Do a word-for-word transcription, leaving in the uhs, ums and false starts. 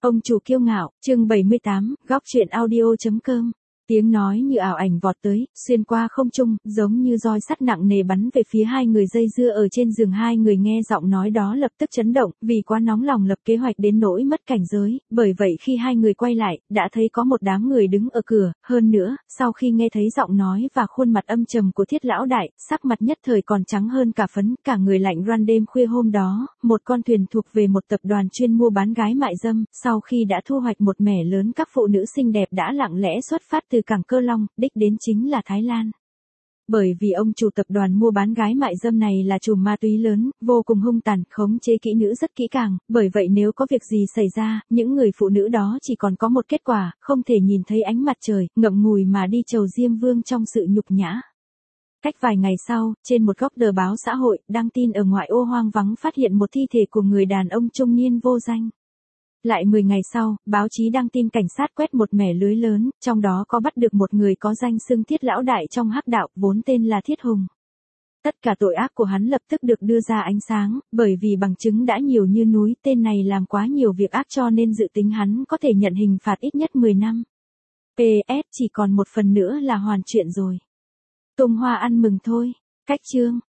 Ông chủ kiêu ngạo, chương bảy mươi tám, góc chuyện audio.com. Tiếng nói như ảo ảnh vọt tới, xuyên qua không trung, giống như roi sắt nặng nề bắn về phía hai người dây dưa ở trên giường. Hai người nghe giọng nói đó lập tức chấn động, vì quá nóng lòng lập kế hoạch đến nỗi mất cảnh giới, bởi vậy khi hai người quay lại, đã thấy có một đám người đứng ở cửa, hơn nữa, sau khi nghe thấy giọng nói và khuôn mặt âm trầm của Thiết lão đại, sắc mặt nhất thời còn trắng hơn cả phấn, cả người lạnh run. Đêm khuya hôm đó, một con thuyền thuộc về một tập đoàn chuyên mua bán gái mại dâm, sau khi đã thu hoạch một mẻ lớn các phụ nữ xinh đẹp đã lặng lẽ xuất phát từ cảng Cơ Long, đích đến chính là Thái Lan. Bởi vì ông chủ tập đoàn mua bán gái mại dâm này là trùm ma túy lớn, vô cùng hung tàn, khống chế kỹ nữ rất kỹ càng, bởi vậy nếu có việc gì xảy ra, những người phụ nữ đó chỉ còn có một kết quả, không thể nhìn thấy ánh mặt trời, ngậm ngùi mà đi chầu Diêm Vương trong sự nhục nhã. Cách vài ngày sau, trên một góc tờ báo xã hội, đăng tin ở ngoại ô hoang vắng phát hiện một thi thể của người đàn ông trung niên vô danh. Lại mười ngày sau, báo chí đăng tin cảnh sát quét một mẻ lưới lớn, trong đó có bắt được một người có danh xưng Thiết lão đại trong hắc đạo, vốn tên là Thiết Hùng. Tất cả tội ác của hắn lập tức được đưa ra ánh sáng, bởi vì bằng chứng đã nhiều như núi, tên này làm quá nhiều việc ác cho nên dự tính hắn có thể nhận hình phạt ít nhất mười năm. pê ét chỉ còn một phần nữa là hoàn chuyện rồi. Tung hoa ăn mừng thôi. Cách chương